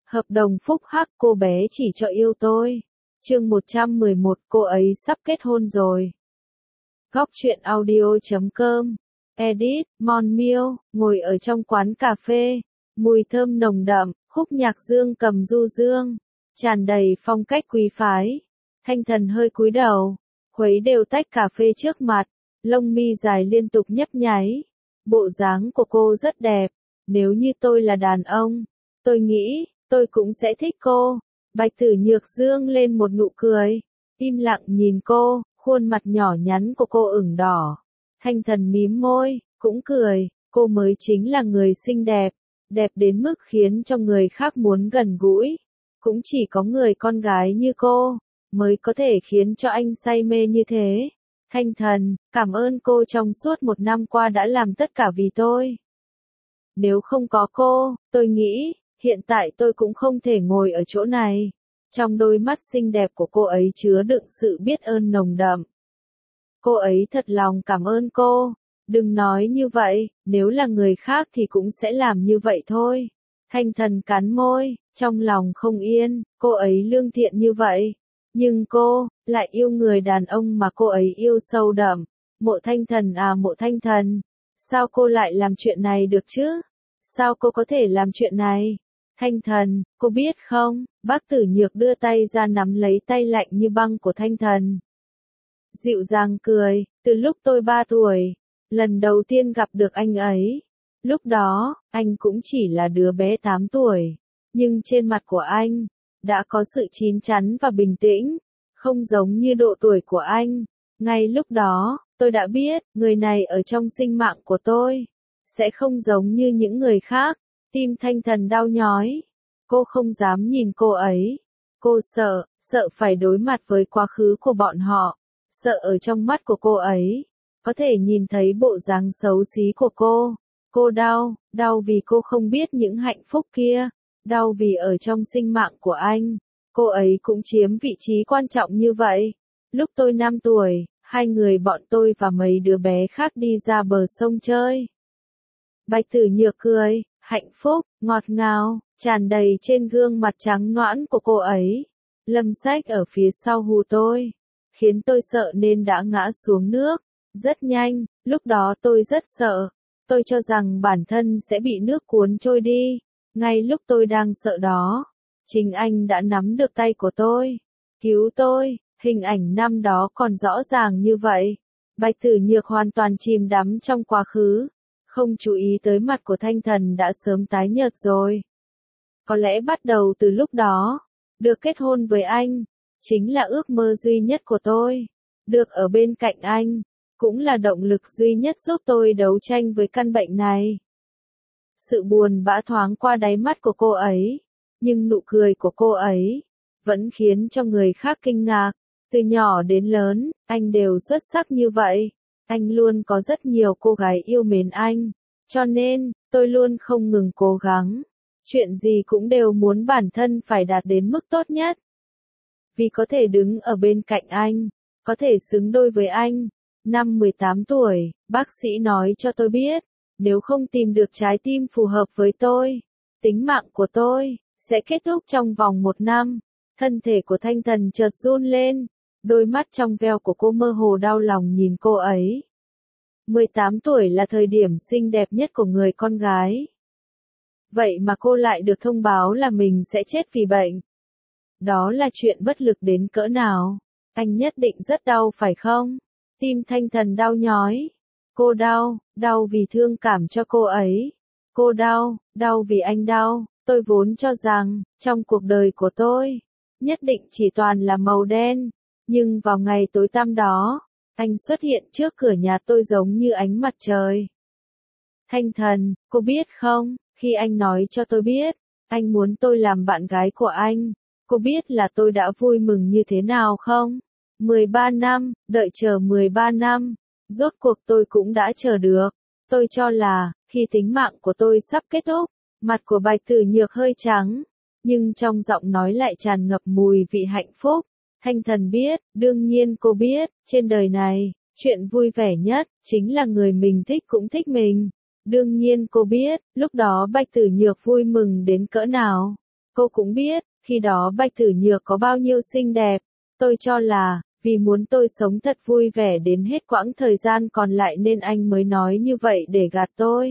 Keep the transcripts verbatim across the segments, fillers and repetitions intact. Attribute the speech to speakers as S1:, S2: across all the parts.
S1: Hợp đồng phúc hắc, cô bé chỉ cho yêu tôi. Chương một trăm mười một, cô ấy sắp kết hôn rồi. Góc truyện audio chấm com. Edit, Mon Miêu, ngồi ở trong quán cà phê, mùi thơm nồng đậm, khúc nhạc dương cầm du dương, tràn đầy phong cách quý phái. Thanh Thần hơi cúi đầu, khuấy đều tách cà phê trước mặt, lông mi dài liên tục nhấp nháy. Bộ dáng của cô rất đẹp, nếu như tôi là đàn ông, tôi nghĩ, tôi cũng sẽ thích cô. Bạch Tử Nhược dương lên một nụ cười, im lặng nhìn cô, khuôn mặt nhỏ nhắn của cô ửng đỏ. Thanh Thần mím môi, cũng cười, cô mới chính là người xinh đẹp, đẹp đến mức khiến cho người khác muốn gần gũi. Cũng chỉ có người con gái như cô, mới có thể khiến cho anh say mê như thế. Thanh Thần, cảm ơn cô trong suốt một năm qua đã làm tất cả vì tôi. Nếu không có cô, tôi nghĩ, hiện tại tôi cũng không thể ngồi ở chỗ này. Trong đôi mắt xinh đẹp của cô ấy chứa đựng sự biết ơn nồng đậm. Cô ấy thật lòng cảm ơn cô. Đừng nói như vậy, nếu là người khác thì cũng sẽ làm như vậy thôi. Thanh Thần cắn môi, trong lòng không yên, cô ấy lương thiện như vậy. Nhưng cô, lại yêu người đàn ông mà cô ấy yêu sâu đậm. Mộ Thanh Thần à Mộ Thanh Thần, sao cô lại làm chuyện này được chứ? Sao cô có thể làm chuyện này? Thanh Thần, cô biết không, bác Tử Nhược đưa tay ra nắm lấy tay lạnh như băng của Thanh Thần. Dịu dàng cười, từ lúc tôi ba tuổi, lần đầu tiên gặp được anh ấy. Lúc đó, anh cũng chỉ là đứa bé tám tuổi, nhưng trên mặt của anh, đã có sự chín chắn và bình tĩnh, không giống như độ tuổi của anh. Ngay lúc đó, tôi đã biết, người này ở trong sinh mạng của tôi, sẽ không giống như những người khác. Tim Thanh Thần đau nhói. Cô không dám nhìn cô ấy. Cô sợ, sợ phải đối mặt với quá khứ của bọn họ. Sợ ở trong mắt của cô ấy, có thể nhìn thấy bộ dáng xấu xí của cô. Cô đau, đau vì cô không biết những hạnh phúc kia. Đau vì ở trong sinh mạng của anh, cô ấy cũng chiếm vị trí quan trọng như vậy. Lúc tôi năm tuổi, hai người bọn tôi và mấy đứa bé khác đi ra bờ sông chơi. Bạch Tử Nhược cười, hạnh phúc, ngọt ngào, tràn đầy trên gương mặt trắng nõn của cô ấy. Lâm Sách ở phía sau hù tôi, khiến tôi sợ nên đã ngã xuống nước. Rất nhanh, lúc đó tôi rất sợ. Tôi cho rằng bản thân sẽ bị nước cuốn trôi đi. Ngay lúc tôi đang sợ đó, chính anh đã nắm được tay của tôi, cứu tôi. Hình ảnh năm đó còn rõ ràng như vậy. Bạch Tử Nhược hoàn toàn chìm đắm trong quá khứ, không chú ý tới mặt của Thanh Thần đã sớm tái nhợt rồi. Có lẽ bắt đầu từ lúc đó, được kết hôn với anh, chính là ước mơ duy nhất của tôi. Được ở bên cạnh anh, cũng là động lực duy nhất giúp tôi đấu tranh với căn bệnh này. Sự buồn bã thoáng qua đáy mắt của cô ấy, nhưng nụ cười của cô ấy vẫn khiến cho người khác kinh ngạc. Từ nhỏ đến lớn, anh đều xuất sắc như vậy. Anh luôn có rất nhiều cô gái yêu mến anh. Cho nên, tôi luôn không ngừng cố gắng. Chuyện gì cũng đều muốn bản thân phải đạt đến mức tốt nhất. Vì có thể đứng ở bên cạnh anh, có thể xứng đôi với anh. Năm mười tám tuổi, bác sĩ nói cho tôi biết, nếu không tìm được trái tim phù hợp với tôi, tính mạng của tôi sẽ kết thúc trong vòng một năm. Thân thể của Thanh Thần chợt run lên, đôi mắt trong veo của cô mơ hồ đau lòng nhìn cô ấy. mười tám tuổi là thời điểm xinh đẹp nhất của người con gái. Vậy mà cô lại được thông báo là mình sẽ chết vì bệnh. Đó là chuyện bất lực đến cỡ nào. Anh nhất định rất đau phải không? Tim Thanh Thần đau nhói. Cô đau, đau vì thương cảm cho cô ấy. Cô đau, đau vì anh đau. Tôi vốn cho rằng, trong cuộc đời của tôi, nhất định chỉ toàn là màu đen. Nhưng vào ngày tối tăm đó, anh xuất hiện trước cửa nhà tôi giống như ánh mặt trời. Thanh Thần, cô biết không, khi anh nói cho tôi biết, anh muốn tôi làm bạn gái của anh, cô biết là tôi đã vui mừng như thế nào không? mười ba năm, đợi chờ mười ba năm, rốt cuộc tôi cũng đã chờ được. Tôi cho là, khi tính mạng của tôi sắp kết thúc, mặt của Bạch Tử Nhược hơi trắng, nhưng trong giọng nói lại tràn ngập mùi vị hạnh phúc. Thanh Thần biết, đương nhiên cô biết, trên đời này, chuyện vui vẻ nhất, chính là người mình thích cũng thích mình. Đương nhiên cô biết, lúc đó Bạch Tử Nhược vui mừng đến cỡ nào. Cô cũng biết, khi đó Bạch Tử Nhược có bao nhiêu xinh đẹp. Tôi cho là, vì muốn tôi sống thật vui vẻ đến hết quãng thời gian còn lại nên anh mới nói như vậy để gạt tôi.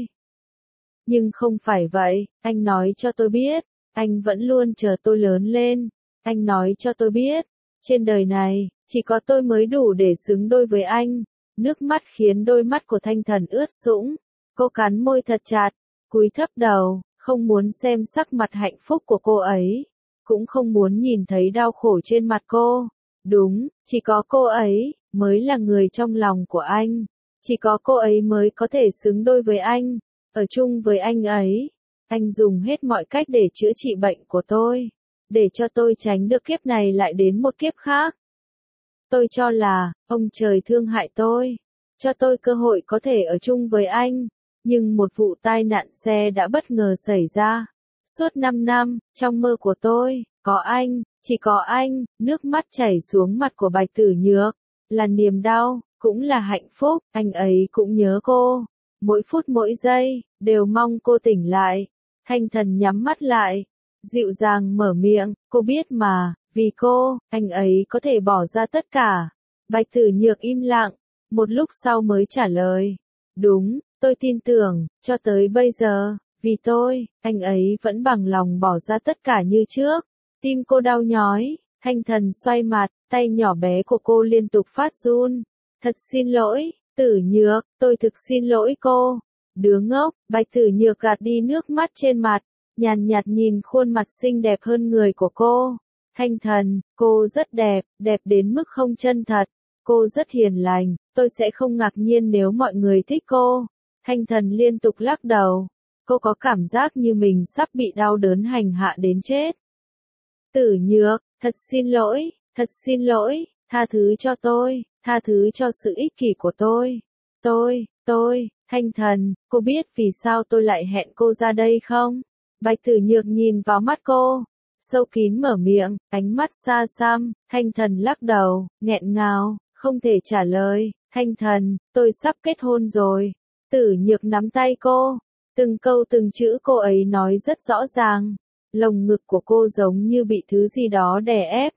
S1: Nhưng không phải vậy, anh nói cho tôi biết, anh vẫn luôn chờ tôi lớn lên. Anh nói cho tôi biết, trên đời này, chỉ có tôi mới đủ để xứng đôi với anh. Nước mắt khiến đôi mắt của Thanh Thần ướt sũng. Cô cắn môi thật chặt, cúi thấp đầu, không muốn xem sắc mặt hạnh phúc của cô ấy. Cũng không muốn nhìn thấy đau khổ trên mặt cô. Đúng, chỉ có cô ấy, mới là người trong lòng của anh. Chỉ có cô ấy mới có thể xứng đôi với anh. Ở chung với anh ấy. Anh dùng hết mọi cách để chữa trị bệnh của tôi. Để cho tôi tránh được kiếp này lại đến một kiếp khác. Tôi cho là, ông trời thương hại tôi. Cho tôi cơ hội có thể ở chung với anh. Nhưng một vụ tai nạn xe đã bất ngờ xảy ra. Suốt năm năm, trong mơ của tôi, có anh, chỉ có anh, nước mắt chảy xuống mặt của Bạch Tử Nhược. Là niềm đau, cũng là hạnh phúc, anh ấy cũng nhớ cô. Mỗi phút mỗi giây, đều mong cô tỉnh lại. Thanh Thần nhắm mắt lại, dịu dàng mở miệng, cô biết mà, vì cô, anh ấy có thể bỏ ra tất cả. Bạch Tử Nhược im lặng, một lúc sau mới trả lời. Đúng, tôi tin tưởng, cho tới bây giờ, vì tôi, anh ấy vẫn bằng lòng bỏ ra tất cả như trước. Tim cô đau nhói, Thanh Thần xoay mặt, tay nhỏ bé của cô liên tục phát run. Thật xin lỗi, Tử Nhược, tôi thực xin lỗi cô. Đứa ngốc, Bạch Tử Nhược gạt đi nước mắt trên mặt, nhàn nhạt nhìn khuôn mặt xinh đẹp hơn người của cô. Thanh Thần, cô rất đẹp, đẹp đến mức không chân thật. Cô rất hiền lành, tôi sẽ không ngạc nhiên nếu mọi người thích cô. Thanh Thần liên tục lắc đầu. Cô có cảm giác như mình sắp bị đau đớn hành hạ đến chết. Tử Nhược, thật xin lỗi, thật xin lỗi, tha thứ cho tôi, tha thứ cho sự ích kỷ của tôi. Tôi, tôi, Thanh Thần, cô biết vì sao tôi lại hẹn cô ra đây không? Bạch Tử Nhược nhìn vào mắt cô, sâu kín mở miệng, ánh mắt xa xăm. Thanh Thần lắc đầu, nghẹn ngào, không thể trả lời. Thanh Thần, tôi sắp kết hôn rồi. Tử Nhược nắm tay cô, từng câu từng chữ cô ấy nói rất rõ ràng. Lồng ngực của cô giống như bị thứ gì đó đè ép.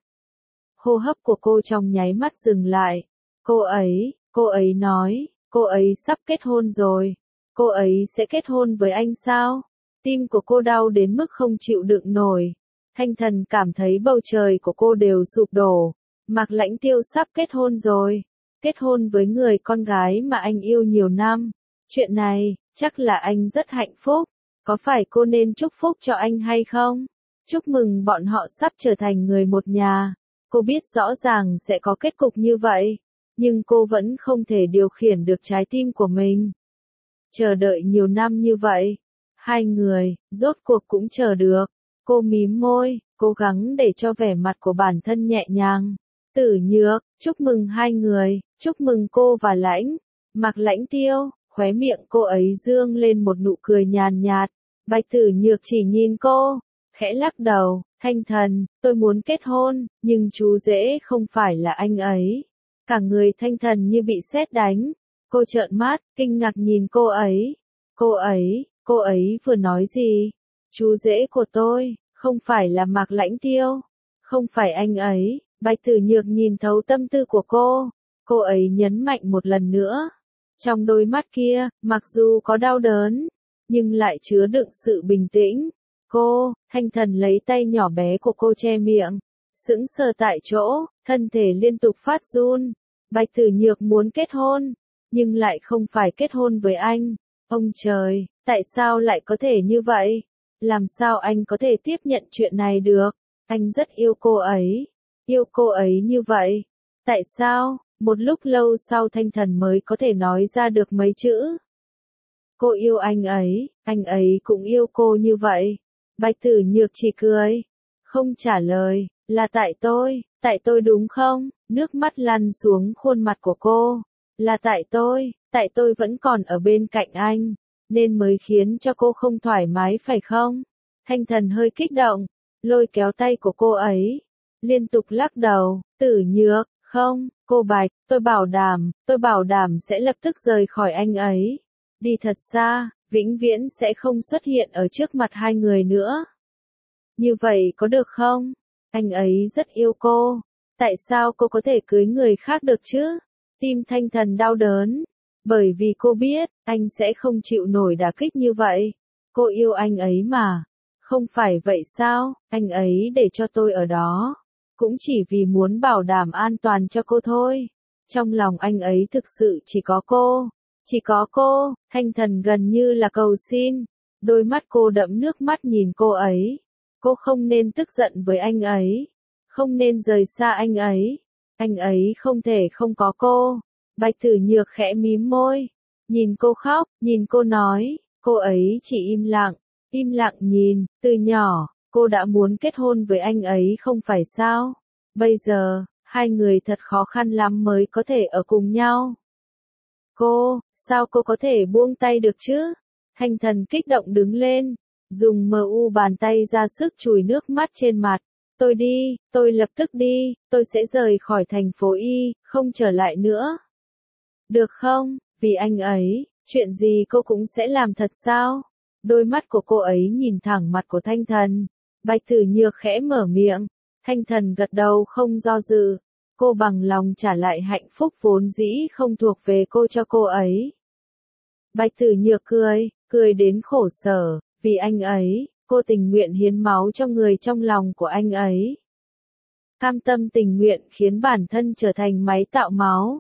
S1: Hô hấp của cô trong nháy mắt dừng lại. Cô ấy, cô ấy nói, cô ấy sắp kết hôn rồi. Cô ấy sẽ kết hôn với anh sao? Tim của cô đau đến mức không chịu đựng nổi. Thanh Thần cảm thấy bầu trời của cô đều sụp đổ. Mạc Lãnh Tiêu sắp kết hôn rồi. Kết hôn với người con gái mà anh yêu nhiều năm. Chuyện này, chắc là anh rất hạnh phúc. Có phải cô nên chúc phúc cho anh hay không? Chúc mừng bọn họ sắp trở thành người một nhà. Cô biết rõ ràng sẽ có kết cục như vậy. Nhưng cô vẫn không thể điều khiển được trái tim của mình. Chờ đợi nhiều năm như vậy. Hai người, rốt cuộc cũng chờ được. Cô mím môi, cố gắng để cho vẻ mặt của bản thân nhẹ nhàng. Tử Nhược, chúc mừng hai người, chúc mừng cô và Lãnh. Mạc Lãnh Tiêu, khóe miệng cô ấy dương lên một nụ cười nhàn nhạt. Bạch Tử Nhược chỉ nhìn cô, khẽ lắc đầu. Thanh Thần, tôi muốn kết hôn, nhưng chú rể không phải là anh ấy. Cả người Thanh Thần như bị sét đánh. Cô trợn mắt, kinh ngạc nhìn cô ấy. Cô ấy, cô ấy vừa nói gì? Chú rể của tôi, không phải là Mạc Lãnh Tiêu. Không phải anh ấy. Bạch Tử Nhược nhìn thấu tâm tư của cô. Cô ấy nhấn mạnh một lần nữa. Trong đôi mắt kia, mặc dù có đau đớn, nhưng lại chứa đựng sự bình tĩnh. Cô, Thanh Thần lấy tay nhỏ bé của cô che miệng. Sững sờ tại chỗ, thân thể liên tục phát run. Bạch Tử Nhược muốn kết hôn, nhưng lại không phải kết hôn với anh. Ông trời, tại sao lại có thể như vậy? Làm sao anh có thể tiếp nhận chuyện này được? Anh rất yêu cô ấy. Yêu cô ấy như vậy. Tại sao? Một lúc lâu sau Thanh Thần mới có thể nói ra được mấy chữ. Cô yêu anh ấy, anh ấy cũng yêu cô như vậy. Bạch Tử Nhược chỉ cười. Không trả lời, là tại tôi, tại tôi đúng không? Nước mắt lăn xuống khuôn mặt của cô. Là tại tôi, tại tôi vẫn còn ở bên cạnh anh, nên mới khiến cho cô không thoải mái phải không? Thanh Thần hơi kích động, lôi kéo tay của cô ấy, liên tục lắc đầu. Tử Nhược, không, cô Bạch, tôi bảo đảm, tôi bảo đảm sẽ lập tức rời khỏi anh ấy. Đi thật xa, vĩnh viễn sẽ không xuất hiện ở trước mặt hai người nữa. Như vậy có được không? Anh ấy rất yêu cô. Tại sao cô có thể cưới người khác được chứ? Tim Thanh Thần đau đớn. Bởi vì cô biết, anh sẽ không chịu nổi đả kích như vậy. Cô yêu anh ấy mà. Không phải vậy sao? Anh ấy để cho tôi ở đó. Cũng chỉ vì muốn bảo đảm an toàn cho cô thôi. Trong lòng anh ấy thực sự chỉ có cô. Chỉ có cô. Thanh Thần gần như là cầu xin. Đôi mắt cô đẫm nước mắt nhìn cô ấy. Cô không nên tức giận với anh ấy. Không nên rời xa anh ấy. Anh ấy không thể không có cô. Bạch Tử Nhược khẽ mím môi. Nhìn cô khóc, nhìn cô nói. Cô ấy chỉ im lặng. Im lặng nhìn. Từ nhỏ, cô đã muốn kết hôn với anh ấy không phải sao? Bây giờ, hai người thật khó khăn lắm mới có thể ở cùng nhau. Cô, sao cô có thể buông tay được chứ? Thanh Thần kích động đứng lên. Dùng mờ u bàn tay ra sức chùi nước mắt trên mặt. Tôi đi, tôi lập tức đi, tôi sẽ rời khỏi thành phố Y, không trở lại nữa. Được không, vì anh ấy, chuyện gì cô cũng sẽ làm thật sao? Đôi mắt của cô ấy nhìn thẳng mặt của Thanh Thần. Bạch Tử Nhược khẽ mở miệng. Thanh Thần gật đầu không do dự. Cô bằng lòng trả lại hạnh phúc vốn dĩ không thuộc về cô cho cô ấy. Bạch Tử Nhược cười, cười đến khổ sở. Vì anh ấy, cô tình nguyện hiến máu cho người trong lòng của anh ấy. Cam tâm tình nguyện khiến bản thân trở thành máy tạo máu.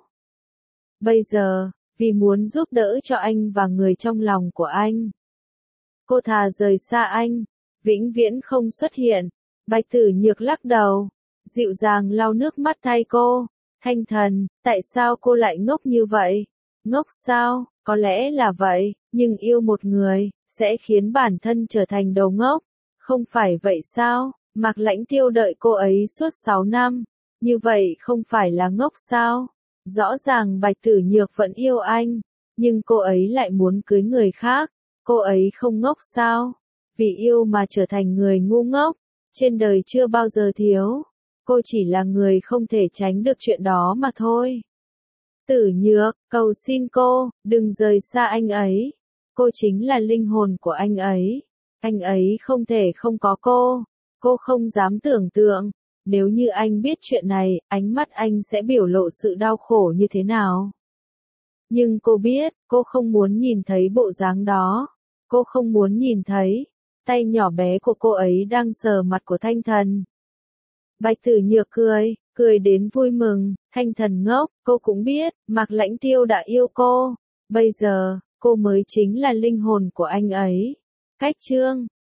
S1: Bây giờ, vì muốn giúp đỡ cho anh và người trong lòng của anh, cô thà rời xa anh, vĩnh viễn không xuất hiện. Bạch Tử Nhược lắc đầu, dịu dàng lau nước mắt thay cô. Thanh Thần, tại sao cô lại ngốc như vậy? Ngốc sao? Có lẽ là vậy, nhưng yêu một người, sẽ khiến bản thân trở thành đầu ngốc. Không phải vậy sao? Mạc Lãnh Tiêu đợi cô ấy suốt sáu năm. Như vậy không phải là ngốc sao? Rõ ràng Bạch Tử Nhược vẫn yêu anh, nhưng cô ấy lại muốn cưới người khác. Cô ấy không ngốc sao? Vì yêu mà trở thành người ngu ngốc. Trên đời chưa bao giờ thiếu. Cô chỉ là người không thể tránh được chuyện đó mà thôi. Tử Nhược, cầu xin cô, đừng rời xa anh ấy. Cô chính là linh hồn của anh ấy. Anh ấy không thể không có cô. Cô không dám tưởng tượng. Nếu như anh biết chuyện này, ánh mắt anh sẽ biểu lộ sự đau khổ như thế nào. Nhưng cô biết, cô không muốn nhìn thấy bộ dáng đó. Cô không muốn nhìn thấy. Tay nhỏ bé của cô ấy đang sờ mặt của Thanh Thần. Bạch Tử Nhược cười, cười đến vui mừng. Thanh Thần ngốc, cô cũng biết, Mạc Lãnh Tiêu đã yêu cô. Bây giờ, cô mới chính là linh hồn của anh ấy. Cách chương